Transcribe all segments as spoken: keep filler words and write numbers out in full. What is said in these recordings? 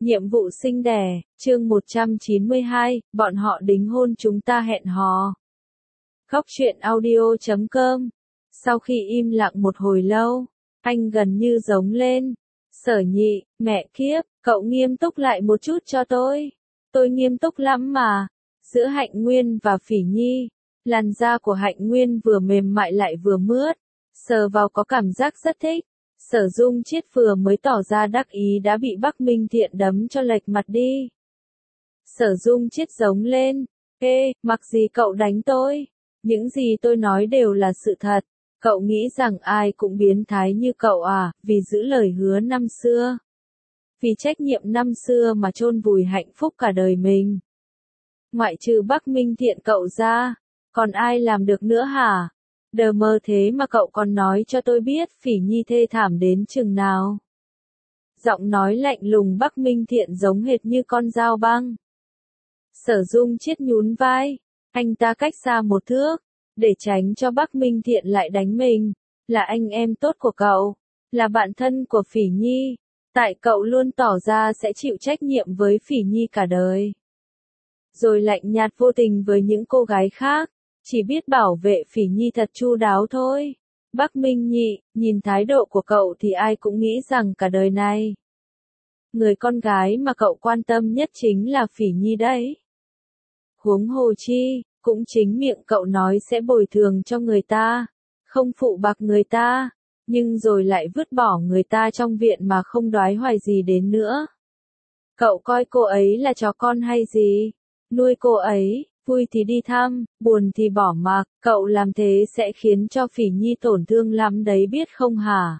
Nhiệm vụ sinh đẻ, chương một trăm chín mươi hai, bọn họ đính hôn chúng ta hẹn hò. Khóc chuyện audio chấm com. Sau khi im lặng một hồi lâu, anh gần như giống lên. Sở Nhị, mẹ kiếp, cậu nghiêm túc lại một chút cho tôi. Tôi nghiêm túc lắm mà. Giữa Hạnh Nguyên và Phỉ Nhi, làn da của Hạnh Nguyên vừa mềm mại lại vừa mướt, sờ vào có cảm giác rất thích. Sở Dung Chiết vừa mới tỏ ra đắc ý đã bị Bắc Minh Thiện đấm cho lệch mặt đi. Sở Dung Chiết giống lên, ê, mặc gì cậu đánh tôi? Những gì tôi nói đều là sự thật. Cậu nghĩ rằng ai cũng biến thái như cậu à, vì giữ lời hứa năm xưa. Vì trách nhiệm năm xưa mà chôn vùi hạnh phúc cả đời mình. Ngoại trừ Bắc Minh Thiện cậu ra, còn ai làm được nữa hả? Đờ mơ thế mà cậu còn nói cho tôi biết Phỉ Nhi thê thảm đến chừng nào. Giọng nói lạnh lùng Bắc Minh Thiện giống hệt như con dao băng. Sở Dung Chiết nhún vai, anh ta cách xa một thước, để tránh cho Bắc Minh Thiện lại đánh mình. Là anh em tốt của cậu, là bạn thân của Phỉ Nhi, tại cậu luôn tỏ ra sẽ chịu trách nhiệm với Phỉ Nhi cả đời. Rồi lạnh nhạt vô tình với những cô gái khác. Chỉ biết bảo vệ Phỉ Nhi thật chu đáo thôi. Bắc Minh Nhị, nhìn thái độ của cậu thì ai cũng nghĩ rằng cả đời này, người con gái mà cậu quan tâm nhất chính là Phỉ Nhi đấy. Huống hồ chi, cũng chính miệng cậu nói sẽ bồi thường cho người ta, không phụ bạc người ta, nhưng rồi lại vứt bỏ người ta trong viện mà không đoái hoài gì đến nữa. Cậu coi cô ấy là chó con hay gì? Nuôi cô ấy, vui thì đi thăm, buồn thì bỏ mặc, cậu làm thế sẽ khiến cho Phỉ Nhi tổn thương lắm đấy biết không hả?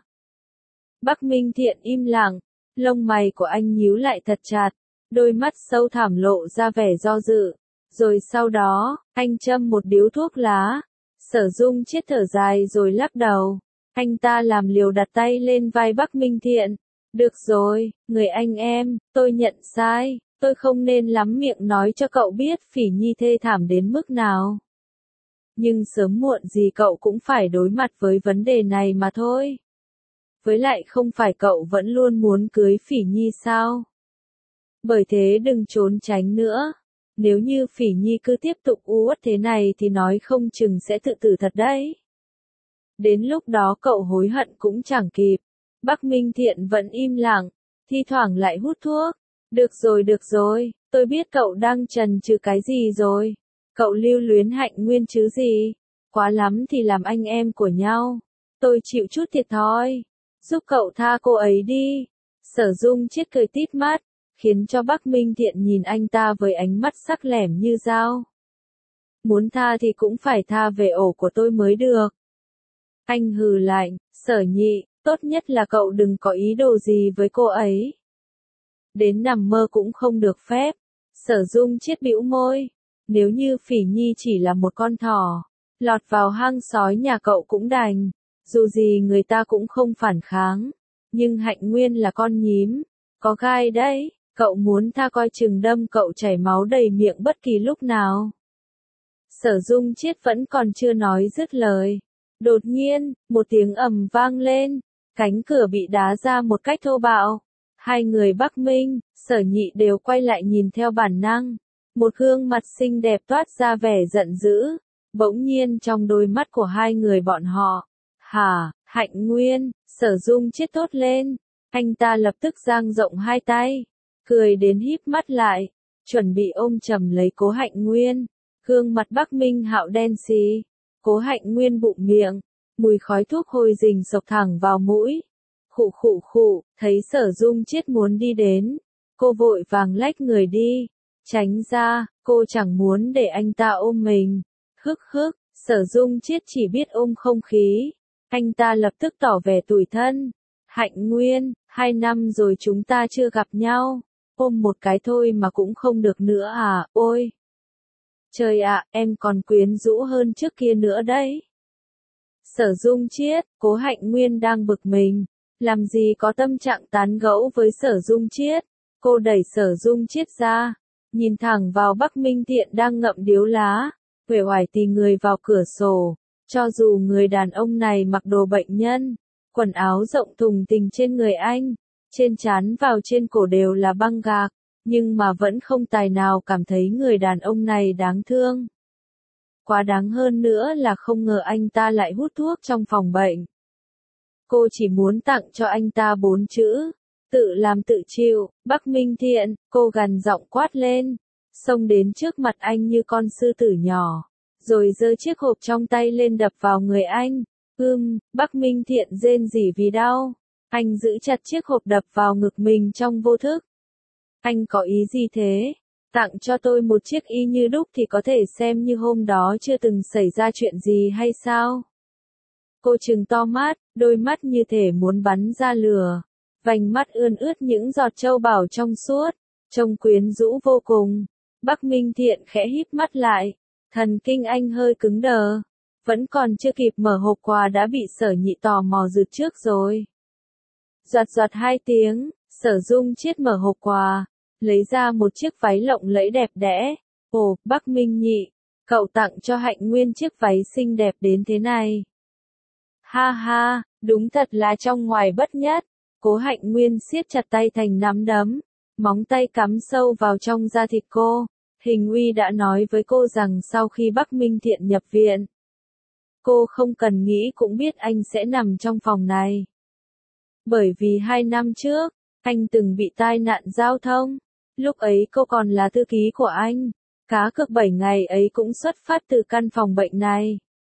Bắc Minh Thiện im lặng, lông mày của anh nhíu lại thật chặt, đôi mắt sâu thẳm lộ ra vẻ do dự. Rồi sau đó, anh châm một điếu thuốc lá. Sở Dung Chiết thở dài rồi lắc đầu. Anh ta làm liều đặt tay lên vai Bắc Minh Thiện. Được rồi, người anh em, tôi nhận sai. Tôi không nên lắm miệng nói cho cậu biết Phỉ Nhi thê thảm đến mức nào. Nhưng sớm muộn gì cậu cũng phải đối mặt với vấn đề này mà thôi. Với lại không phải cậu vẫn luôn muốn cưới Phỉ Nhi sao? Bởi thế đừng trốn tránh nữa. Nếu như Phỉ Nhi cứ tiếp tục u uất thế này thì nói không chừng sẽ tự tử thật đấy. Đến lúc đó cậu hối hận cũng chẳng kịp. Bắc Minh Thiện vẫn im lặng, thi thoảng lại hút thuốc. Được rồi được rồi, tôi biết cậu đang chần chừ cái gì rồi. Cậu lưu luyến Hạnh Nguyên chứ gì. Quá lắm thì làm anh em của nhau. Tôi chịu chút thiệt thòi. Giúp cậu tha cô ấy đi. Sở Dung Chiết cười tít mắt, khiến cho Bắc Minh Thiện nhìn anh ta với ánh mắt sắc lẻm như dao. Muốn tha thì cũng phải tha về ổ của tôi mới được. Anh hừ lạnh, Sở Nhị, tốt nhất là cậu đừng có ý đồ gì với cô ấy. Đến nằm mơ cũng không được phép. Sở Dung Chiết bĩu môi. Nếu như Phỉ Nhi chỉ là một con thỏ, lọt vào hang sói nhà cậu cũng đành. Dù gì người ta cũng không phản kháng. Nhưng Hạnh Nguyên là con nhím, có gai đấy. Cậu muốn tha coi chừng đâm cậu chảy máu đầy miệng bất kỳ lúc nào. Sở Dung Chiết vẫn còn chưa nói dứt lời. Đột nhiên, một tiếng ầm vang lên. Cánh cửa bị đá ra một cách thô bạo. Hai người Bắc Minh, Sở Nhị đều quay lại nhìn theo bản năng. Một gương mặt xinh đẹp toát ra vẻ giận dữ. Bỗng nhiên trong đôi mắt của hai người bọn họ. Hả, Hạnh Nguyên, Sở Dung Chiết thốt lên. Anh ta lập tức dang rộng hai tay. Cười đến híp mắt lại. Chuẩn bị ôm chầm lấy Cố Hạnh Nguyên. Gương mặt Bắc Minh Hạo đen xì. Cố Hạnh Nguyên bụng miệng. Mùi khói thuốc hôi rình sộc thẳng vào mũi. Khụ khụ khụ, thấy Sở Dung Chiết muốn đi đến. Cô vội vàng lách người đi. Tránh ra, cô chẳng muốn để anh ta ôm mình. Hức hức, Sở Dung Chiết chỉ biết ôm không khí. Anh ta lập tức tỏ vẻ tủi thân. Hạnh Nguyên, hai năm rồi chúng ta chưa gặp nhau. Ôm một cái thôi mà cũng không được nữa à, ôi. Trời ạ, em còn quyến rũ hơn trước kia nữa đấy. Sở Dung Chiết, Cố Hạnh Nguyên đang bực mình. Làm gì có tâm trạng tán gẫu với Sở Dung Chiết. Cô đẩy Sở Dung Chiết ra. Nhìn thẳng vào Bắc Minh Thiện đang ngậm điếu lá. Uể oải tì người vào cửa sổ. Cho dù người đàn ông này mặc đồ bệnh nhân, quần áo rộng thùng thình trên người anh, trên trán vào trên cổ đều là băng gạc, nhưng mà vẫn không tài nào cảm thấy người đàn ông này đáng thương. Quá đáng hơn nữa là không ngờ anh ta lại hút thuốc trong phòng bệnh. Cô chỉ muốn tặng cho anh ta bốn chữ, tự làm tự chịu. Bắc Minh Thiện, cô gằn giọng quát lên, xông đến trước mặt anh như con sư tử nhỏ, rồi giơ chiếc hộp trong tay lên đập vào người anh. Ưm, Bắc Minh Thiện rên rỉ vì đau. Anh giữ chặt chiếc hộp đập vào ngực mình trong vô thức. Anh có ý gì thế? Tặng cho tôi một chiếc y như đúc thì có thể xem như hôm đó chưa từng xảy ra chuyện gì hay sao? Cô trừng to mắt, đôi mắt như thể muốn bắn ra lửa. Vành mắt ươn ướt những giọt châu bảo trong suốt, trông quyến rũ vô cùng. Bắc Minh Thiện khẽ híp mắt lại, thần kinh anh hơi cứng đờ. Vẫn còn chưa kịp mở hộp quà đã bị Sở Nhị tò mò rượt trước rồi. Giọt giọt hai tiếng, Sở Dung Chiết mở hộp quà, lấy ra một chiếc váy lộng lẫy đẹp đẽ. Ồ, Bắc Minh Nhị, cậu tặng cho Hạnh Nguyên chiếc váy xinh đẹp đến thế này. Ha ha, đúng thật là trong ngoài bất nhất. Cố Hạnh Nguyên siết chặt tay thành nắm đấm, móng tay cắm sâu vào trong da thịt cô. Hình Uy đã nói với cô rằng sau khi Bắc Minh Thiện nhập viện, cô không cần nghĩ cũng biết anh sẽ nằm trong phòng này. Bởi vì hai năm trước, anh từng bị tai nạn giao thông. Lúc ấy cô còn là thư ký của anh. Cá cược bảy ngày ấy cũng xuất phát từ căn phòng bệnh này.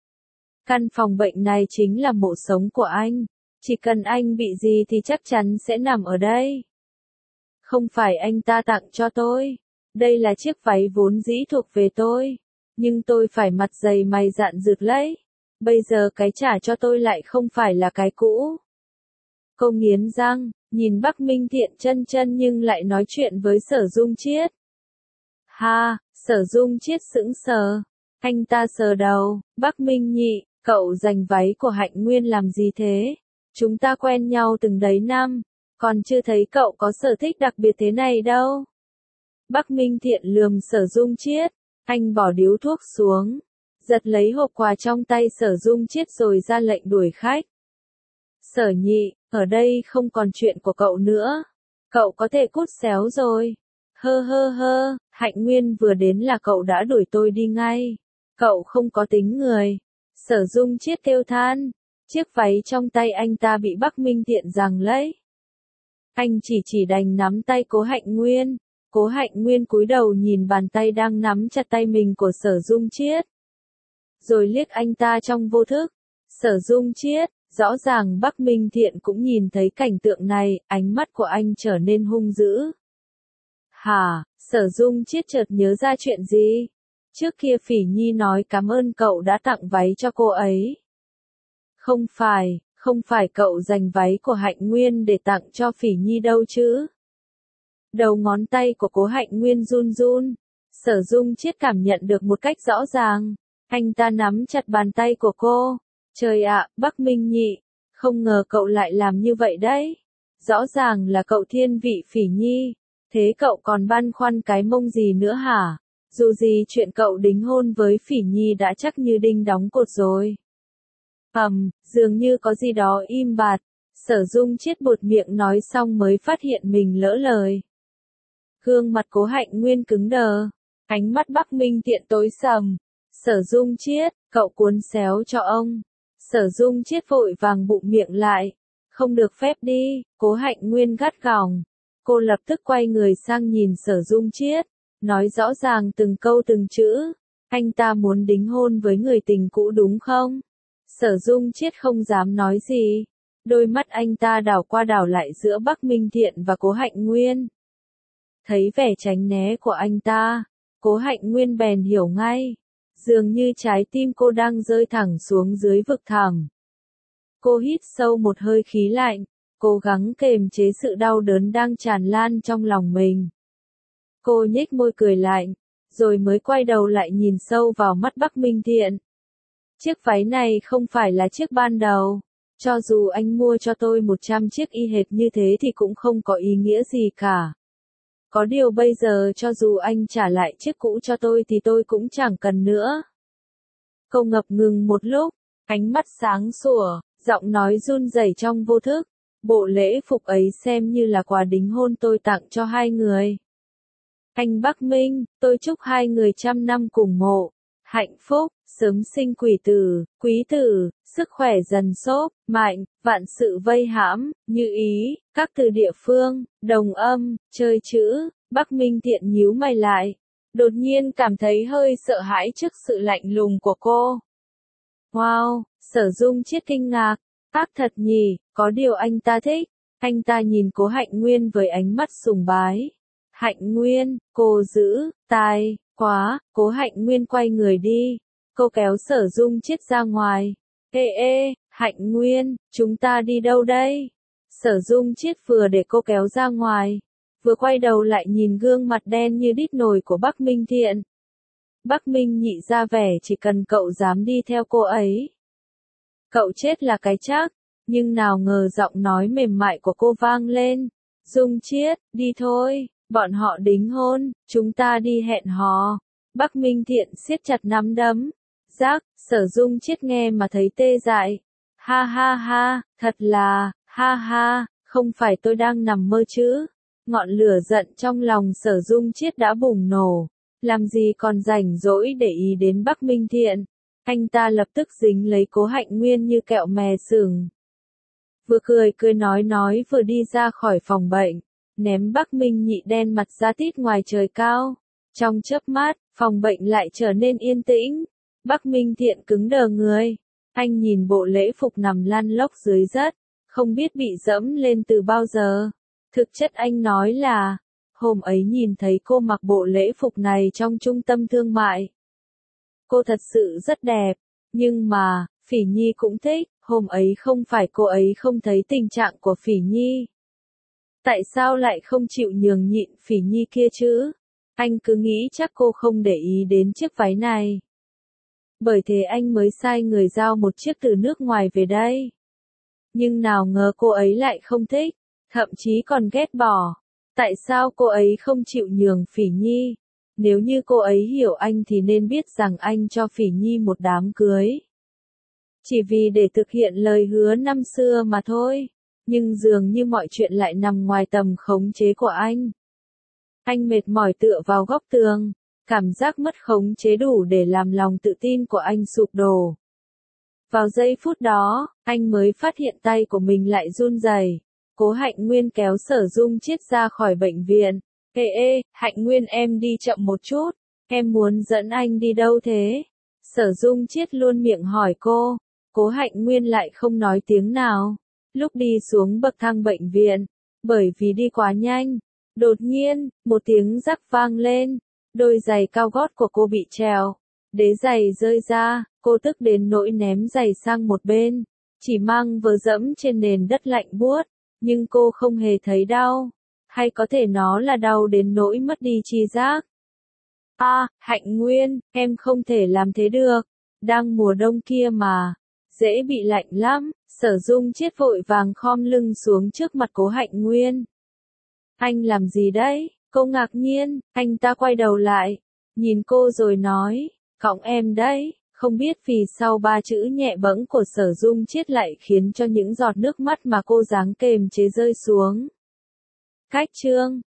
Căn phòng bệnh này chính là mộ sống của anh. Chỉ cần anh bị gì thì chắc chắn sẽ nằm ở đây. Không phải anh ta tặng cho tôi. Đây là chiếc váy vốn dĩ thuộc về tôi. Nhưng tôi phải mặt dày mày dạn rực lấy. Bây giờ cái trả cho tôi lại không phải là cái cũ. Cô nghiến răng, nhìn Bắc Minh Thiện chân chân nhưng lại nói chuyện với Sở Dung Chiết. Ha, Sở Dung Chiết sững sờ. Anh ta sờ đầu, Bắc Minh Nhị, cậu giành váy của Hạnh Nguyên làm gì thế? Chúng ta quen nhau từng đấy năm, còn chưa thấy cậu có sở thích đặc biệt thế này đâu. Bắc Minh Thiện lườm Sở Dung Chiết, anh bỏ điếu thuốc xuống, giật lấy hộp quà trong tay Sở Dung Chiết rồi ra lệnh đuổi khách. Sở Nhị, ở đây không còn chuyện của cậu nữa. Cậu có thể cút xéo rồi. Hơ hơ hơ, Hạnh Nguyên vừa đến là cậu đã đuổi tôi đi ngay. Cậu không có tính người. Sở Dung Chiết kêu than. Chiếc váy trong tay anh ta bị Bắc Minh Thiện giằng lấy. Anh chỉ chỉ đành nắm tay Cố Hạnh Nguyên. Cố Hạnh Nguyên cúi đầu nhìn bàn tay đang nắm chặt tay mình của Sở Dung Chiết. Rồi liếc anh ta trong vô thức. Sở Dung Chiết, rõ ràng Bắc Minh Thiện cũng nhìn thấy cảnh tượng này, ánh mắt của anh trở nên hung dữ. Hả, Sở Dung Chiết chợt nhớ ra chuyện gì? Trước kia Phỉ Nhi nói cảm ơn cậu đã tặng váy cho cô ấy. Không phải, không phải cậu dành váy của Hạnh Nguyên để tặng cho Phỉ Nhi đâu chứ? Đầu ngón tay của Cố Hạnh Nguyên run run. Sở Dung Chiết cảm nhận được một cách rõ ràng. Anh ta nắm chặt bàn tay của cô. Trời ạ, Bắc Minh Nhị, không ngờ cậu lại làm như vậy đấy. Rõ ràng là cậu thiên vị Phỉ Nhi. Thế cậu còn băn khoăn cái mông gì nữa hả? Dù gì chuyện cậu đính hôn với Phỉ Nhi đã chắc như đinh đóng cột rồi. Ầm, dường như có gì đó im bặt. Sở Dung Chiết buột miệng nói xong mới phát hiện mình lỡ lời. Gương mặt Cố Hạnh Nguyên cứng đờ. Ánh mắt Bắc Minh Thiện tối sầm. Sở Dung Chiết, cậu cuốn xéo cho ông. Sở Dung Chiết vội vàng bụm miệng lại. Không được phép đi, Cố Hạnh Nguyên gắt gỏng. Cô lập tức quay người sang nhìn Sở Dung Chiết. Nói rõ ràng từng câu từng chữ. Anh ta muốn đính hôn với người tình cũ đúng không? Sở Dung Chiết không dám nói gì. Đôi mắt anh ta đảo qua đảo lại giữa Bắc Minh Thiện và Cố Hạnh Nguyên. Thấy vẻ tránh né của anh ta, Cố Hạnh Nguyên bèn hiểu ngay. Dường như trái tim cô đang rơi thẳng xuống dưới vực thẳm. Cô hít sâu một hơi khí lạnh, cố gắng kềm chế sự đau đớn đang tràn lan trong lòng mình. Cô nhếch môi cười lạnh, rồi mới quay đầu lại nhìn sâu vào mắt Bắc Minh Thiện. Chiếc váy này không phải là chiếc ban đầu. Cho dù anh mua cho tôi một trăm chiếc y hệt như thế thì cũng không có ý nghĩa gì cả. Có điều bây giờ cho dù anh trả lại chiếc cũ cho tôi thì tôi cũng chẳng cần nữa. Cô ngập ngừng một lúc, ánh mắt sáng sủa, giọng nói run rẩy trong vô thức. Bộ lễ phục ấy xem như là quà đính hôn tôi tặng cho hai người. Anh Bắc Minh, tôi chúc hai người trăm năm cùng mộ, hạnh phúc, sớm sinh quỷ tử, quý tử, sức khỏe dần xốp, mạnh, vạn sự vây hãm, như ý, các từ địa phương, đồng âm, chơi chữ. Bắc Minh Thiện nhíu mày lại, đột nhiên cảm thấy hơi sợ hãi trước sự lạnh lùng của cô. Wow, Sở Dung Chiết kinh ngạc, ác thật nhỉ, có điều anh ta thích. Anh ta nhìn Cố Hạnh Nguyên với ánh mắt sùng bái. Hạnh Nguyên, cô giữ, tai, quá, Cố Hạnh Nguyên quay người đi. Cô kéo Sở Dung Chiết ra ngoài. Ê ê, Hạnh Nguyên, chúng ta đi đâu đây? Sở Dung Chiết vừa để cô kéo ra ngoài, vừa quay đầu lại nhìn gương mặt đen như đít nồi của Bắc Minh Thiện. Bắc Minh Nhị ra vẻ chỉ cần cậu dám đi theo cô ấy, cậu chết là cái chắc, nhưng nào ngờ giọng nói mềm mại của cô vang lên. Dung Chiết, đi thôi, bọn họ đính hôn, chúng ta đi hẹn hò. Bắc Minh Thiện siết chặt nắm đấm. Giác, Sở Dung Chiết nghe mà thấy tê dại. Ha ha ha, thật là, ha ha, không phải tôi đang nằm mơ chứ. Ngọn lửa giận trong lòng Sở Dung Chiết đã bùng nổ. Làm gì còn rảnh rỗi để ý đến Bắc Minh Thiện. Anh ta lập tức dính lấy Cố Hạnh Nguyên như kẹo mè sừng. Vừa cười cười nói nói vừa đi ra khỏi phòng bệnh, ném Bắc Minh Nhị đen mặt ra tít ngoài trời cao. Trong chớp mắt, phòng bệnh lại trở nên yên tĩnh. Bắc Minh Thiện cứng đờ người. Anh nhìn bộ lễ phục nằm lăn lóc dưới đất, không biết bị dẫm lên từ bao giờ. Thực chất anh nói là, hôm ấy nhìn thấy cô mặc bộ lễ phục này trong trung tâm thương mại. Cô thật sự rất đẹp, nhưng mà, Phỉ Nhi cũng thích, hôm ấy không phải cô ấy không thấy tình trạng của Phỉ Nhi. Tại sao lại không chịu nhường nhịn Phỉ Nhi kia chứ? Anh cứ nghĩ chắc cô không để ý đến chiếc váy này. Bởi thế anh mới sai người giao một chiếc từ nước ngoài về đây. Nhưng nào ngờ cô ấy lại không thích, thậm chí còn ghét bỏ. Tại sao cô ấy không chịu nhường Phỉ Nhi? Nếu như cô ấy hiểu anh thì nên biết rằng anh cho Phỉ Nhi một đám cưới. Chỉ vì để thực hiện lời hứa năm xưa mà thôi. Nhưng dường như mọi chuyện lại nằm ngoài tầm khống chế của anh. Anh mệt mỏi tựa vào góc tường. Cảm giác mất khống chế đủ để làm lòng tự tin của anh sụp đổ. Vào giây phút đó, anh mới phát hiện tay của mình lại run rẩy. Cố Hạnh Nguyên kéo Sở Dung Chiết ra khỏi bệnh viện. Ê ê, Hạnh Nguyên em đi chậm một chút, em muốn dẫn anh đi đâu thế? Sở Dung Chiết luôn miệng hỏi cô. Cố Hạnh Nguyên lại không nói tiếng nào. Lúc đi xuống bậc thang bệnh viện, bởi vì đi quá nhanh, đột nhiên, một tiếng rắc vang lên. Đôi giày cao gót của cô bị trèo. Đế giày rơi ra, cô tức đến nỗi ném giày sang một bên. Chỉ mang vớ dẫm trên nền đất lạnh buốt. Nhưng cô không hề thấy đau. Hay có thể nó là đau đến nỗi mất đi tri giác. À, Hạnh Nguyên, em không thể làm thế được. Đang mùa đông kia mà. Dễ bị lạnh lắm. Sở Dung Chiết vội vàng khom lưng xuống trước mặt Cố Hạnh Nguyên. Anh làm gì đấy? Cô ngạc nhiên, anh ta quay đầu lại, nhìn cô rồi nói, cõng em đấy, không biết vì sau ba chữ nhẹ bẫng của Sở Dung Chiết lại khiến cho những giọt nước mắt mà cô dáng kềm chế rơi xuống. Cách chương